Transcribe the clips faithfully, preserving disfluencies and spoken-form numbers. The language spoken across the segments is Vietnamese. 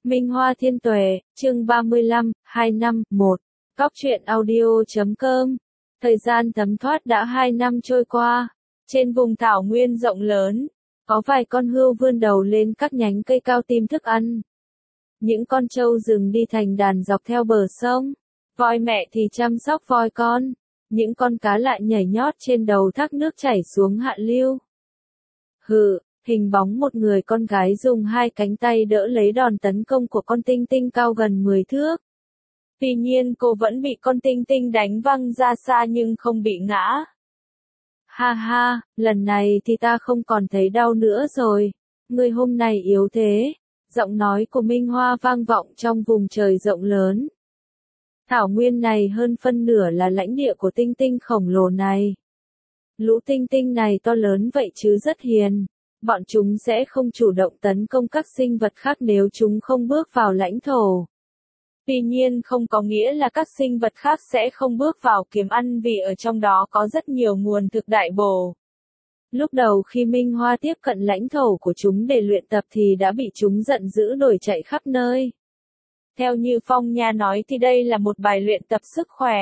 Minh Hoa Thiên Tuệ, chương ba mươi lăm, hai năm, một. Cóc truyện audio chấm com. Thời gian thấm thoát đã hai năm trôi qua. Trên vùng thảo nguyên rộng lớn, có vài con hươu vươn đầu lên các nhánh cây cao tìm thức ăn. Những con trâu rừng đi thành đàn dọc theo bờ sông. Voi mẹ thì chăm sóc voi con. Những con cá lại nhảy nhót trên đầu thác nước chảy xuống hạ lưu. Hừ. Hình bóng một người con gái dùng hai cánh tay đỡ lấy đòn tấn công của con tinh tinh cao gần mười thước. Tuy nhiên cô vẫn bị con tinh tinh đánh văng ra xa nhưng không bị ngã. Ha ha, lần này thì ta không còn thấy đau nữa rồi. Người hôm nay yếu thế. Giọng nói của Minh Hoa vang vọng trong vùng trời rộng lớn. Thảo nguyên này hơn phân nửa là lãnh địa của tinh tinh khổng lồ này. Lũ tinh tinh này to lớn vậy chứ rất hiền. Bọn chúng sẽ không chủ động tấn công các sinh vật khác nếu chúng không bước vào lãnh thổ. Tuy nhiên không có nghĩa là các sinh vật khác sẽ không bước vào kiếm ăn vì ở trong đó có rất nhiều nguồn thực đại bổ. Lúc đầu khi Minh Hoa tiếp cận lãnh thổ của chúng để luyện tập thì đã bị chúng giận dữ đuổi chạy khắp nơi. Theo như Phong Nha nói thì đây là một bài luyện tập sức khỏe.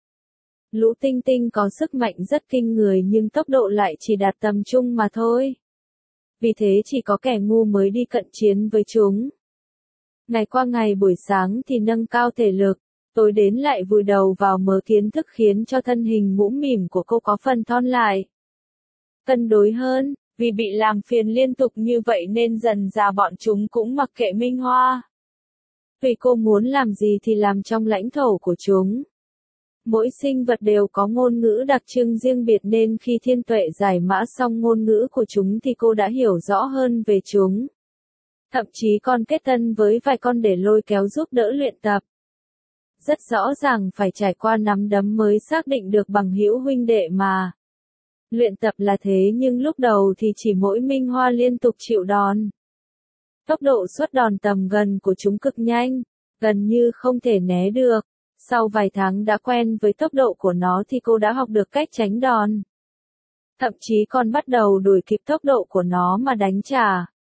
Lũ tinh tinh có sức mạnh rất kinh người nhưng tốc độ lại chỉ đạt tầm trung mà thôi. Vì thế chỉ có kẻ ngu mới đi cận chiến với chúng. Ngày qua ngày buổi sáng thì nâng cao thể lực, tối đến lại vùi đầu vào mớ kiến thức khiến cho thân hình mũm mỉm của cô có phần thon lại. Cân đối hơn, vì bị làm phiền liên tục như vậy nên dần dà bọn chúng cũng mặc kệ Minh Hoa. Vì cô muốn làm gì thì làm trong lãnh thổ của chúng. Mỗi sinh vật đều có ngôn ngữ đặc trưng riêng biệt nên khi Thiên Tuệ giải mã xong ngôn ngữ của chúng thì cô đã hiểu rõ hơn về chúng. Thậm chí còn kết thân với vài con để lôi kéo giúp đỡ luyện tập. Rất rõ ràng phải trải qua nắm đấm mới xác định được bằng hữu huynh đệ mà. Luyện tập là thế nhưng lúc đầu thì chỉ mỗi Minh Hoa liên tục chịu đòn. Tốc độ xuất đòn tầm gần của chúng cực nhanh, gần như không thể né được. Sau vài tháng đã quen với tốc độ của nó thì cô đã học được cách tránh đòn. Thậm chí còn bắt đầu đuổi kịp tốc độ của nó mà đánh trả.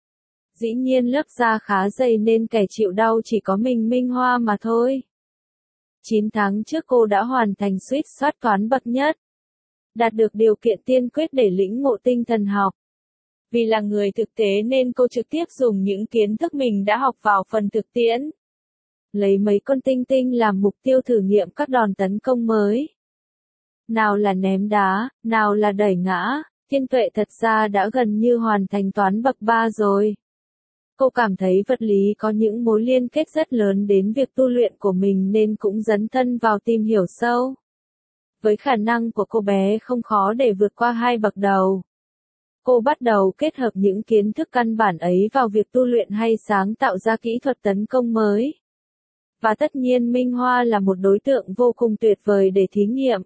Dĩ nhiên lớp da khá dày nên kẻ chịu đau chỉ có mình Minh Hoa mà thôi. chín tháng trước cô đã hoàn thành suýt soát toán bậc nhất. Đạt được điều kiện tiên quyết để lĩnh ngộ tinh thần học. Vì là người thực tế nên cô trực tiếp dùng những kiến thức mình đã học vào phần thực tiễn. Lấy mấy con tinh tinh làm mục tiêu thử nghiệm các đòn tấn công mới. Nào là ném đá, nào là đẩy ngã, Thiên Tuệ thật ra đã gần như hoàn thành toán bậc ba rồi. Cô cảm thấy vật lý có những mối liên kết rất lớn đến việc tu luyện của mình nên cũng dấn thân vào tìm hiểu sâu. Với khả năng của cô bé không khó để vượt qua hai bậc đầu. Cô bắt đầu kết hợp những kiến thức căn bản ấy vào việc tu luyện hay sáng tạo ra kỹ thuật tấn công mới. Và tất nhiên Minh Hoa là một đối tượng vô cùng tuyệt vời để thí nghiệm.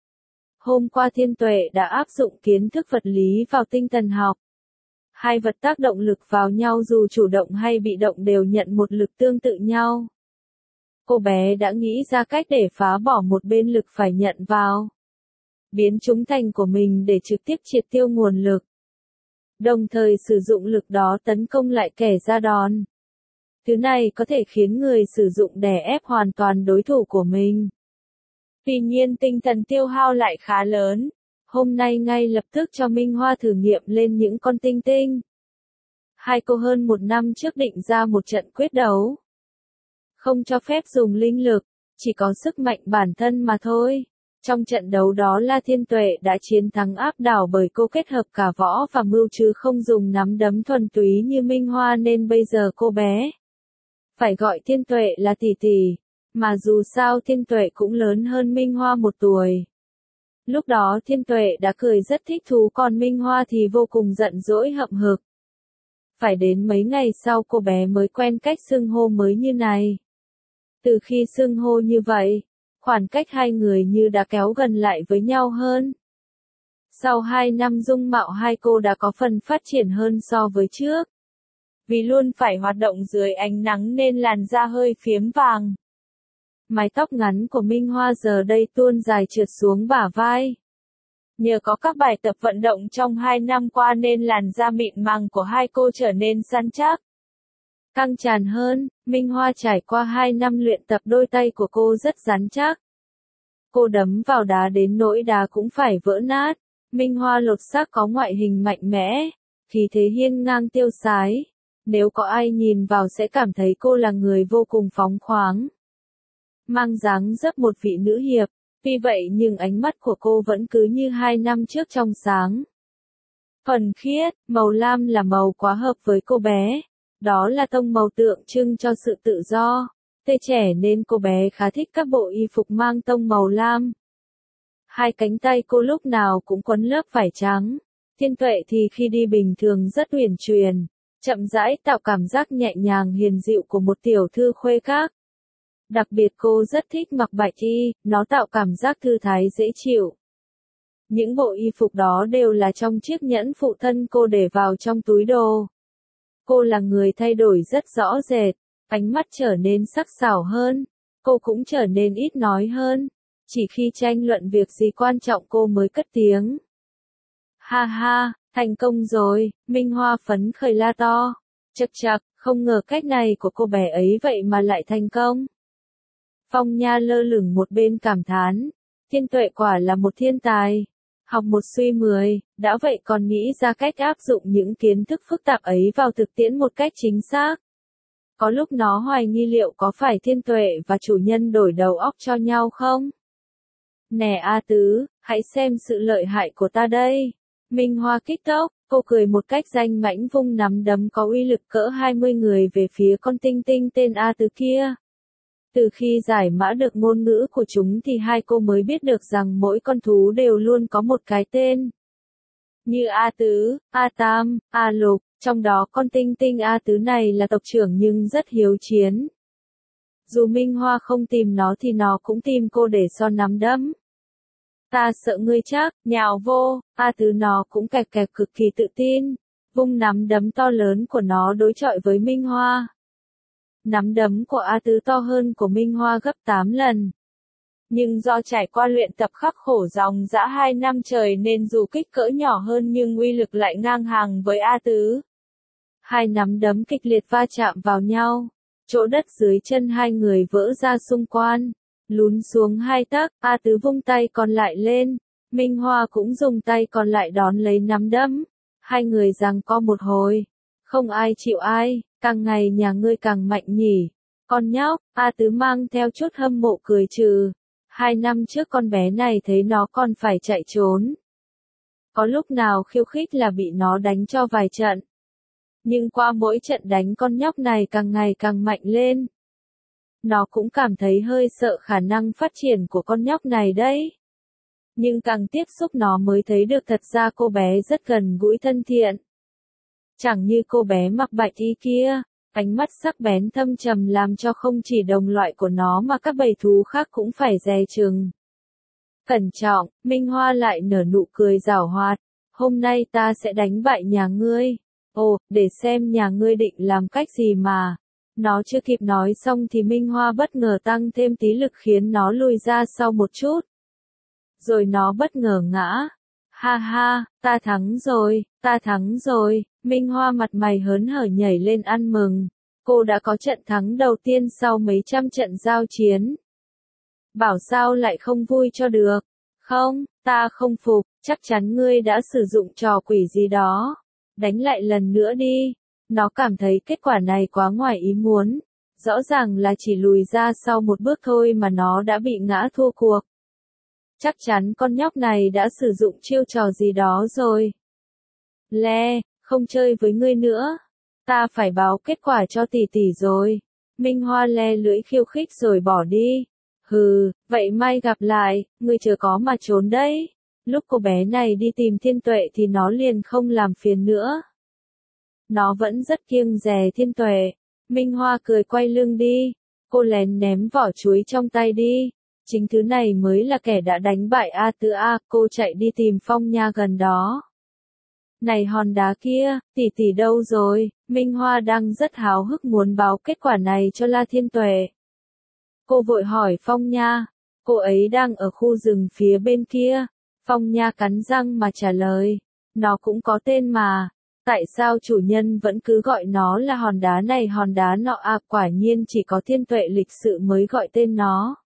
Hôm qua Thiên Tuệ đã áp dụng kiến thức vật lý vào tinh thần học. Hai vật tác động lực vào nhau dù chủ động hay bị động đều nhận một lực tương tự nhau. Cô bé đã nghĩ ra cách để phá bỏ một bên lực phải nhận vào. Biến chúng thành của mình để trực tiếp triệt tiêu nguồn lực. Đồng thời sử dụng lực đó tấn công lại kẻ ra đòn. Thứ này có thể khiến người sử dụng đè ép hoàn toàn đối thủ của mình. Tuy nhiên tinh thần tiêu hao lại khá lớn. Hôm nay ngay lập tức cho Minh Hoa thử nghiệm lên những con tinh tinh. Hai cô hơn một năm trước định ra một trận quyết đấu. Không cho phép dùng linh lực, chỉ có sức mạnh bản thân mà thôi. Trong trận đấu đó La Thiên Tuệ đã chiến thắng áp đảo bởi cô kết hợp cả võ và mưu chứ không dùng nắm đấm thuần túy như Minh Hoa nên bây giờ cô bé phải gọi Thiên Tuệ là tỷ tỷ, mà dù sao Thiên Tuệ cũng lớn hơn Minh Hoa một tuổi. Lúc đó Thiên Tuệ đã cười rất thích thú còn Minh Hoa thì vô cùng giận dỗi hậm hực. Phải đến mấy ngày sau cô bé mới quen cách xưng hô mới như này. Từ khi xưng hô như vậy, khoảng cách hai người như đã kéo gần lại với nhau hơn. Sau hai năm dung mạo hai cô đã có phần phát triển hơn so với trước. Vì luôn phải hoạt động dưới ánh nắng nên làn da hơi phiếm vàng. Mái tóc ngắn của Minh Hoa giờ đây tuôn dài trượt xuống bả vai. Nhờ có các bài tập vận động trong hai năm qua nên làn da mịn màng của hai cô trở nên săn chắc. căng tràn hơn. Minh Hoa trải qua hai năm luyện tập, đôi tay của cô rất rắn chắc. Cô đấm vào đá đến nỗi đá cũng phải vỡ nát. Minh Hoa lột xác có ngoại hình mạnh mẽ, khí thế hiên ngang tiêu sái. Nếu có ai nhìn vào sẽ cảm thấy cô là người vô cùng phóng khoáng, mang dáng dấp một vị nữ hiệp. Tuy vậy nhưng ánh mắt của cô vẫn cứ như hai năm trước, trong sáng, thuần khiết. Màu lam là màu quá hợp với cô bé. Đó là tông màu tượng trưng cho sự tự do, tươi trẻ, nên cô bé khá thích các bộ y phục mang tông màu lam. Hai cánh tay cô lúc nào cũng quấn lớp vải trắng. Thiên Tuệ thì khi đi bình thường rất uyển chuyển, chậm rãi, tạo cảm giác nhẹ nhàng hiền dịu của một tiểu thư khuê các. Đặc biệt cô rất thích mặc bạch y, nó tạo cảm giác thư thái dễ chịu. Những bộ y phục đó đều là trong chiếc nhẫn phụ thân cô để vào trong túi đồ. Cô là người thay đổi rất rõ rệt, ánh mắt trở nên sắc sảo hơn, cô cũng trở nên ít nói hơn. Chỉ khi tranh luận việc gì quan trọng cô mới cất tiếng. Ha ha, thành công rồi, Minh Hoa phấn khởi la to. Chậc chậc, không ngờ cách này của cô bé ấy vậy mà lại thành công. Phong Nha lơ lửng một bên cảm thán, Thiên Tuệ quả là một thiên tài. Học một suy mười, đã vậy còn nghĩ ra cách áp dụng những kiến thức phức tạp ấy vào thực tiễn một cách chính xác. Có lúc nó hoài nghi liệu có phải Thiên Tuệ và chủ nhân đổi đầu óc cho nhau không? Nè A Tứ, hãy xem sự lợi hại của ta đây. Minh Hoa kích tốc, cô cười một cách danh mãnh, vung nắm đấm có uy lực cỡ hai mươi người về phía con tinh tinh tên A Tứ kia. Từ khi giải mã được ngôn ngữ của chúng thì hai cô mới biết được rằng mỗi con thú đều luôn có một cái tên. Như A Tứ, A Tam, A Lục, trong đó con tinh tinh A Tứ này là tộc trưởng nhưng rất hiếu chiến. Dù Minh Hoa không tìm nó thì nó cũng tìm cô để so nắm đấm. Ta sợ ngươi chắc, nhào vô. A Tứ nó cũng kẹp kẹp cực kỳ tự tin, vung nắm đấm to lớn của nó đối chọi với Minh Hoa. Nắm đấm của A Tứ to hơn của Minh Hoa gấp tám lần. Nhưng do trải qua luyện tập khắc khổ dòng dã hai năm trời nên dù kích cỡ nhỏ hơn nhưng uy lực lại ngang hàng với A Tứ. Hai nắm đấm kịch liệt va chạm vào nhau. Chỗ đất dưới chân hai người vỡ ra xung quanh, lún xuống hai tấc. A Tứ vung tay còn lại lên, Minh Hoa cũng dùng tay còn lại đón lấy nắm đấm. Hai người giằng co một hồi, không ai chịu ai. Càng ngày nhà ngươi càng mạnh nhỉ, con nhóc. A Tứ mang theo chút hâm mộ cười trừ. Hai năm trước con bé này thấy nó còn phải chạy trốn. Có lúc nào khiêu khích là bị nó đánh cho vài trận. Nhưng qua mỗi trận đánh con nhóc này càng ngày càng mạnh lên. Nó cũng cảm thấy hơi sợ khả năng phát triển của con nhóc này đấy. Nhưng càng tiếp xúc nó mới thấy được thật ra cô bé rất gần gũi thân thiện. Chẳng như cô bé mặc bạch y kia, ánh mắt sắc bén thâm trầm làm cho không chỉ đồng loại của nó mà các bầy thú khác cũng phải dè chừng. Cẩn trọng, Minh Hoa lại nở nụ cười giảo hoạt. Hôm nay ta sẽ đánh bại nhà ngươi. Ồ, để xem nhà ngươi định làm cách gì mà. Nó chưa kịp nói xong thì Minh Hoa bất ngờ tăng thêm tí lực khiến nó lùi ra sau một chút. Rồi nó bất ngờ ngã. Ha ha, ta thắng rồi, ta thắng rồi. Minh Hoa mặt mày hớn hở nhảy lên ăn mừng. Cô đã có trận thắng đầu tiên sau mấy trăm trận giao chiến. Bảo sao lại không vui cho được. Không, ta không phục, chắc chắn ngươi đã sử dụng trò quỷ gì đó. Đánh lại lần nữa đi. Nó cảm thấy kết quả này quá ngoài ý muốn. Rõ ràng là chỉ lùi ra sau một bước thôi mà nó đã bị ngã thua cuộc. Chắc chắn con nhóc này đã sử dụng chiêu trò gì đó rồi. Le, không chơi với ngươi nữa. Ta phải báo kết quả cho tỷ tỷ rồi. Minh Hoa le lưỡi khiêu khích rồi bỏ đi. Hừ, vậy mai gặp lại, ngươi chưa có mà trốn đấy. Lúc cô bé này đi tìm Thiên Tuệ thì nó liền không làm phiền nữa. Nó vẫn rất kiêng dè Thiên Tuệ. Minh Hoa cười quay lưng đi. Cô lén ném vỏ chuối trong tay đi. Chính thứ này mới là kẻ đã đánh bại A Tứ A. Cô chạy đi tìm Phong Nha gần đó. Này hòn đá kia, tỷ tỷ đâu rồi? Minh Hoa đang rất háo hức muốn báo kết quả này cho La Thiên Tuệ. Cô vội hỏi Phong Nha. Cô ấy đang ở khu rừng phía bên kia. Phong Nha cắn răng mà trả lời. Nó cũng có tên mà. Tại sao chủ nhân vẫn cứ gọi nó là hòn đá này hòn đá nọ à, quả nhiên chỉ có Thiên Tuệ lịch sự mới gọi tên nó.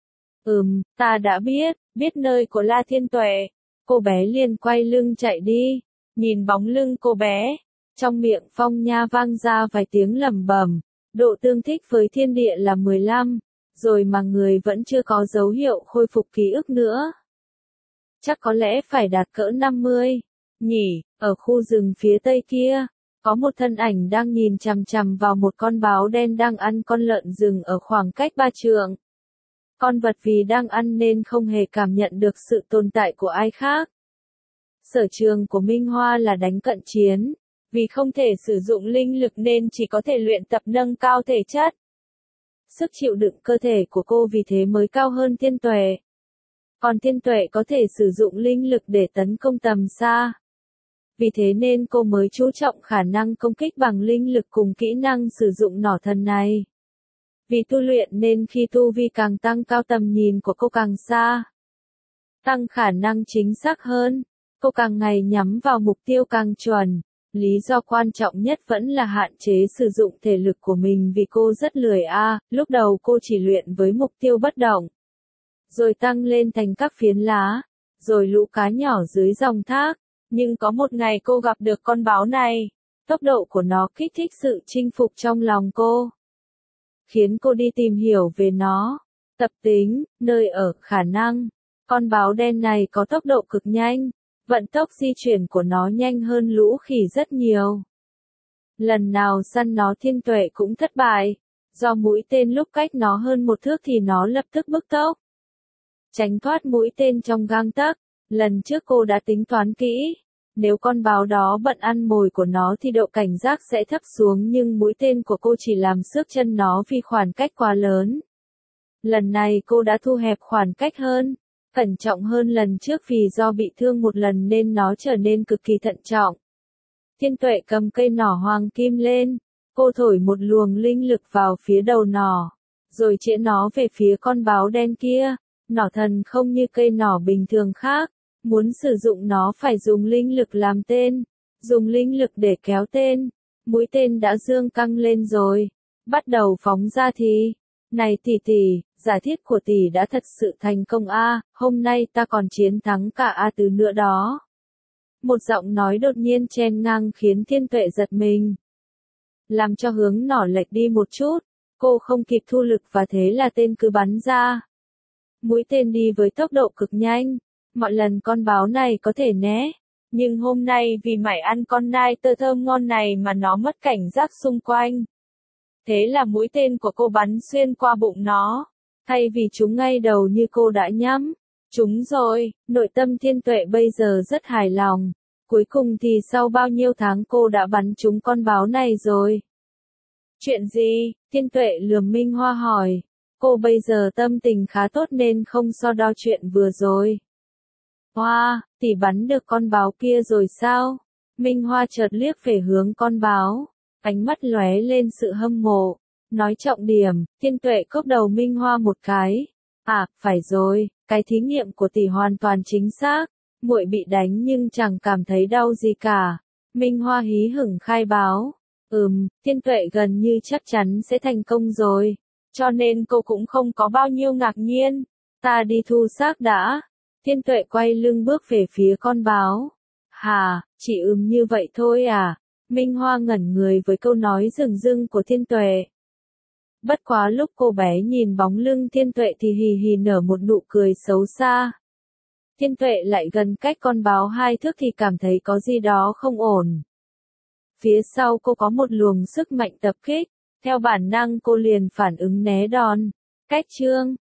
Ừm, ta đã biết, biết nơi của La Thiên Tuệ. Cô bé liền quay lưng chạy đi, nhìn bóng lưng cô bé, trong miệng Phong Nha vang ra vài tiếng lẩm bẩm, độ tương thích với thiên địa là mười lăm, rồi mà người vẫn chưa có dấu hiệu khôi phục ký ức nữa. Chắc có lẽ phải đạt cỡ năm mươi, nhỉ, ở khu rừng phía tây kia, có một thân ảnh đang nhìn chằm chằm vào một con báo đen đang ăn con lợn rừng ở khoảng cách ba trượng. Con vật vì đang ăn nên không hề cảm nhận được sự tồn tại của ai khác. Sở trường của Minh Hoa là đánh cận chiến, vì không thể sử dụng linh lực nên chỉ có thể luyện tập nâng cao thể chất. Sức chịu đựng cơ thể của cô vì thế mới cao hơn Thiên Tuệ. Còn Thiên Tuệ có thể sử dụng linh lực để tấn công tầm xa. Vì thế nên cô mới chú trọng khả năng công kích bằng linh lực cùng kỹ năng sử dụng nỏ thần này. Vì tu luyện nên khi tu vi càng tăng cao tầm nhìn của cô càng xa. Tăng khả năng chính xác hơn, cô càng ngày nhắm vào mục tiêu càng chuẩn. Lý do quan trọng nhất vẫn là hạn chế sử dụng thể lực của mình vì cô rất lười a, à, lúc đầu cô chỉ luyện với mục tiêu bất động. Rồi tăng lên thành các phiến lá, rồi lũ cá nhỏ dưới dòng thác. Nhưng có một ngày cô gặp được con báo này, tốc độ của nó kích thích sự chinh phục trong lòng cô. Khiến cô đi tìm hiểu về nó, tập tính, nơi ở, khả năng. Con báo đen này có tốc độ cực nhanh, vận tốc di chuyển của nó nhanh hơn lũ khỉ rất nhiều. Lần nào săn nó Thiên Tuệ cũng thất bại, do mũi tên lúc cách nó hơn một thước thì nó lập tức bứt tốc. Tránh thoát mũi tên trong gang tấc, lần trước cô đã tính toán kỹ. Nếu con báo đó bận ăn mồi của nó thì độ cảnh giác sẽ thấp xuống nhưng mũi tên của cô chỉ làm xước chân nó vì khoảng cách quá lớn. Lần này cô đã thu hẹp khoảng cách hơn, cẩn trọng hơn lần trước vì do bị thương một lần nên nó trở nên cực kỳ thận trọng. Thiên Tuệ cầm cây nỏ hoàng kim lên, cô thổi một luồng linh lực vào phía đầu nỏ, rồi chĩa nó về phía con báo đen kia. Nỏ thần không như cây nỏ bình thường khác. Muốn sử dụng nó phải dùng linh lực làm tên, dùng linh lực để kéo tên. Mũi tên đã dương căng lên rồi, bắt đầu phóng ra thì. Này tỷ tỷ, giả thiết của tỷ đã thật sự thành công a, hôm nay ta còn chiến thắng cả A Tứ nữa đó. Một giọng nói đột nhiên chen ngang khiến Thiên Tuệ giật mình. Làm cho hướng nỏ lệch đi một chút, cô không kịp thu lực và thế là tên cứ bắn ra. Mũi tên đi với tốc độ cực nhanh. Mọi lần con báo này có thể né, nhưng hôm nay vì mải ăn con nai tơ thơm ngon này mà nó mất cảnh giác xung quanh. Thế là mũi tên của cô bắn xuyên qua bụng nó, thay vì trúng ngay đầu như cô đã nhắm. Trúng rồi, nội tâm Thiên Tuệ bây giờ rất hài lòng. Cuối cùng thì sau bao nhiêu tháng cô đã bắn trúng con báo này rồi. Chuyện gì? Thiên Tuệ lườm Minh Hoa hỏi. Cô bây giờ tâm tình khá tốt nên không so đo chuyện vừa rồi. Hoa, tỷ bắn được con báo kia rồi sao? Minh Hoa chợt liếc về hướng con báo, ánh mắt lóe lên sự hâm mộ. Nói trọng điểm, Thiên Tuệ cốc đầu Minh Hoa một cái. À, phải rồi, cái thí nghiệm của tỷ hoàn toàn chính xác. Muội bị đánh nhưng chẳng cảm thấy đau gì cả. Minh Hoa hí hửng khai báo. Ừm, Thiên Tuệ gần như chắc chắn sẽ thành công rồi. Cho nên cô cũng không có bao nhiêu ngạc nhiên. Ta đi thu xác đã. Thiên Tuệ quay lưng bước về phía con báo. Hà, chỉ ừm như vậy thôi à? Minh Hoa ngẩn người với câu nói rừng rưng của Thiên Tuệ. Bất quá lúc cô bé nhìn bóng lưng Thiên Tuệ thì hì hì nở một nụ cười xấu xa. Thiên Tuệ lại gần cách con báo hai thước thì cảm thấy có gì đó không ổn. Phía sau cô có một luồng sức mạnh tập kích, theo bản năng cô liền phản ứng né đòn. Cách chương